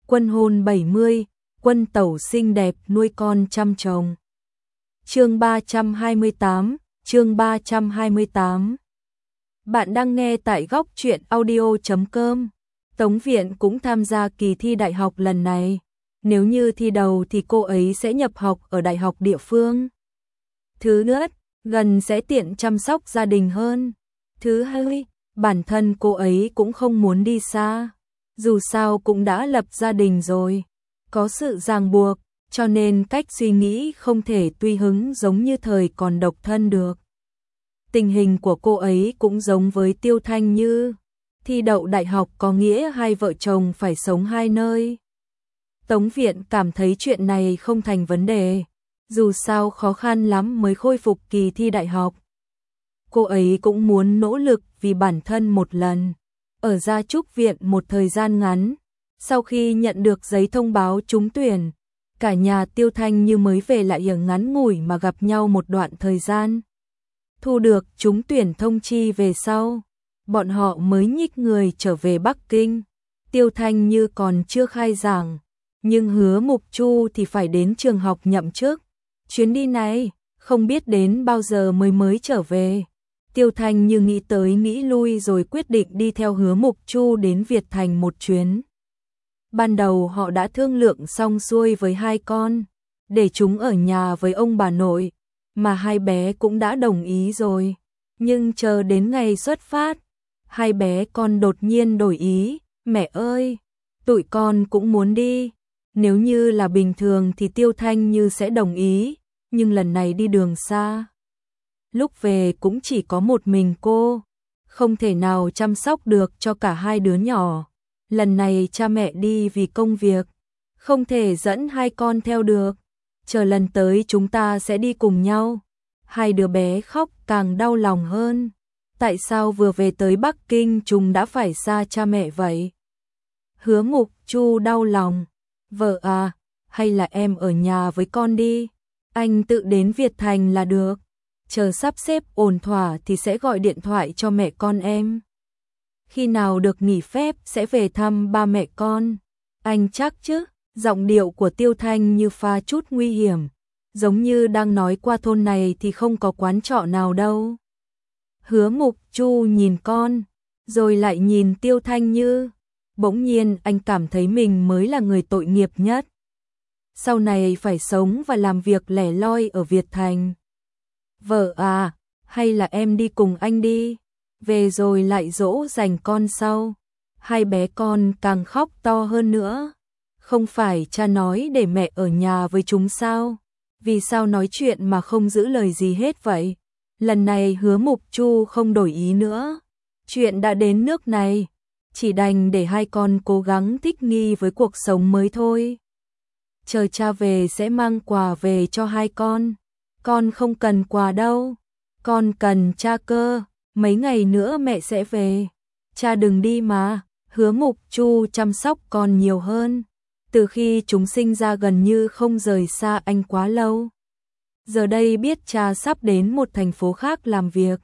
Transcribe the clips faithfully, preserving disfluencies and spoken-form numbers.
Quân hôn bảy mươi, quân tẩu xinh đẹp nuôi con trăm chồng. Chương ba trăm hai mươi tám, chương ba trăm hai mươi tám. Bạn đang nghe tại góc truyện audio chấm com. Tống Viện cũng tham gia kỳ thi đại học lần này. Nếu như thi đầu thì cô ấy sẽ nhập học ở đại học địa phương. Thứ nhất, gần sẽ tiện chăm sóc gia đình hơn. Thứ hai, bản thân cô ấy cũng không muốn đi xa. Dù sao cũng đã lập gia đình rồi, có sự ràng buộc, cho nên cách suy nghĩ không thể tùy hứng giống như thời còn độc thân được. Tình hình của cô ấy cũng giống với Tiêu Thanh Như. Thi đậu đại học có nghĩa hai vợ chồng phải sống hai nơi. Tống Viện cảm thấy chuyện này không thành vấn đề. Dù sao khó khăn lắm mới khôi phục kỳ thi đại học. Cô ấy cũng muốn nỗ lực vì bản thân một lần. Ở Gia Trúc Viện một thời gian ngắn, sau khi nhận được giấy thông báo trúng tuyển, cả nhà Tiêu Thanh Như mới về lại ở ngắn ngủi mà gặp nhau một đoạn thời gian. Thu được trúng tuyển thông chi về sau, bọn họ mới nhích người trở về Bắc Kinh. Tiêu Thanh Như còn chưa khai giảng, nhưng Hứa Mục Chu thì phải đến trường học nhậm chức. Chuyến đi này, không biết đến bao giờ mới mới trở về. Tiêu Thanh Như nghĩ tới nghĩ lui rồi quyết định đi theo Hứa Mục Chu đến Việt Thành một chuyến. Ban đầu họ đã thương lượng xong xuôi với hai con, để chúng ở nhà với ông bà nội, mà hai bé cũng đã đồng ý rồi. Nhưng chờ đến ngày xuất phát, hai bé con đột nhiên đổi ý, mẹ ơi, tụi con cũng muốn đi. Nếu như là bình thường thì Tiêu Thanh Như sẽ đồng ý, nhưng lần này đi đường xa. Lúc về cũng chỉ có một mình cô, không thể nào chăm sóc được cho cả hai đứa nhỏ. Lần này cha mẹ đi vì công việc, không thể dẫn hai con theo được. Chờ lần tới chúng ta sẽ đi cùng nhau. Hai đứa bé khóc càng đau lòng hơn. Tại sao vừa về tới Bắc Kinh chúng đã phải xa cha mẹ vậy? Hứa Mục Chu đau lòng. Vợ à, hay là em ở nhà với con đi. Anh tự đến Việt Thành là được. Chờ sắp xếp ổn thỏa thì sẽ gọi điện thoại cho mẹ con em. Khi nào được nghỉ phép sẽ về thăm ba mẹ con. Anh chắc chứ? Giọng điệu của Tiêu Thanh Như pha chút nguy hiểm, giống như đang nói qua thôn này thì không có quán trọ nào đâu. Hứa Mục Chu nhìn con, rồi lại nhìn Tiêu Thanh Như. Bỗng nhiên anh cảm thấy mình mới là người tội nghiệp nhất. Sau này phải sống và làm việc lẻ loi ở Việt Thành. Vợ à, hay là em đi cùng anh đi, về rồi lại dỗ dành con sau. Hai bé con càng khóc to hơn nữa. Không phải cha nói để mẹ ở nhà với chúng sao? Vì sao nói chuyện mà không giữ lời gì hết vậy? Lần này Hứa Mục Chu không đổi ý nữa. Chuyện đã đến nước này, chỉ đành để hai con cố gắng thích nghi với cuộc sống mới thôi. Chờ cha về sẽ mang quà về cho hai con. Con không cần quà đâu, con cần cha cơ, mấy ngày nữa mẹ sẽ về. Cha đừng đi mà. Hứa Mục Chu chăm sóc con nhiều hơn. Từ khi chúng sinh ra gần như không rời xa anh quá lâu. Giờ đây biết cha sắp đến một thành phố khác làm việc.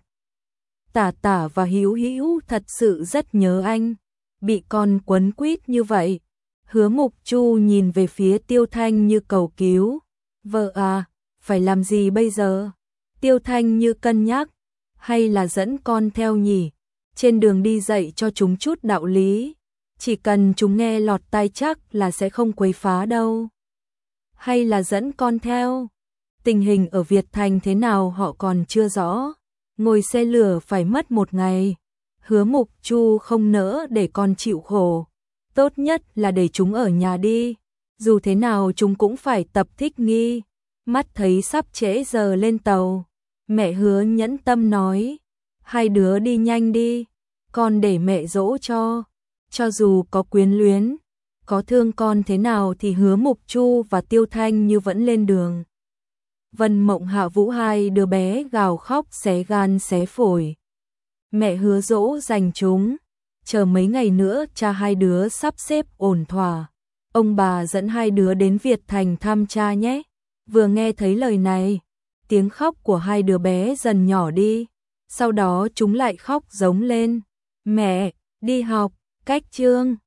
Tả Tả và Hữu Hữu thật sự rất nhớ anh. Bị con quấn quýt như vậy. Hứa Mục Chu nhìn về phía Tiêu Thanh Như cầu cứu. Vợ à, phải làm gì bây giờ? Tiêu Thanh Như cân nhắc. Hay là dẫn con theo nhỉ? Trên đường đi dạy cho chúng chút đạo lý. Chỉ cần chúng nghe lọt tai chắc là sẽ không quấy phá đâu. Hay là dẫn con theo? Tình hình ở Việt Thành thế nào họ còn chưa rõ. Ngồi xe lửa phải mất một ngày. Hứa Mục Chu không nỡ để con chịu khổ. Tốt nhất là để chúng ở nhà đi. Dù thế nào chúng cũng phải tập thích nghi. Mắt thấy sắp trễ giờ lên tàu. Mẹ Hứa nhẫn tâm nói. Hai đứa đi nhanh đi. Con để mẹ dỗ cho. Cho dù có quyến luyến, có thương con thế nào thì Hứa Mục Chu và Tiêu Thanh Như vẫn lên đường. Vân Mộng Hạ Vũ hai đứa bé gào khóc xé gan xé phổi. Mẹ Hứa dỗ dành chúng. Chờ mấy ngày nữa cha hai đứa sắp xếp ổn thỏa. Ông bà dẫn hai đứa đến Việt Thành thăm cha nhé. Vừa nghe thấy lời này, tiếng khóc của hai đứa bé dần nhỏ đi. Sau đó chúng lại khóc giống lên. Mẹ, đi học. Cách chương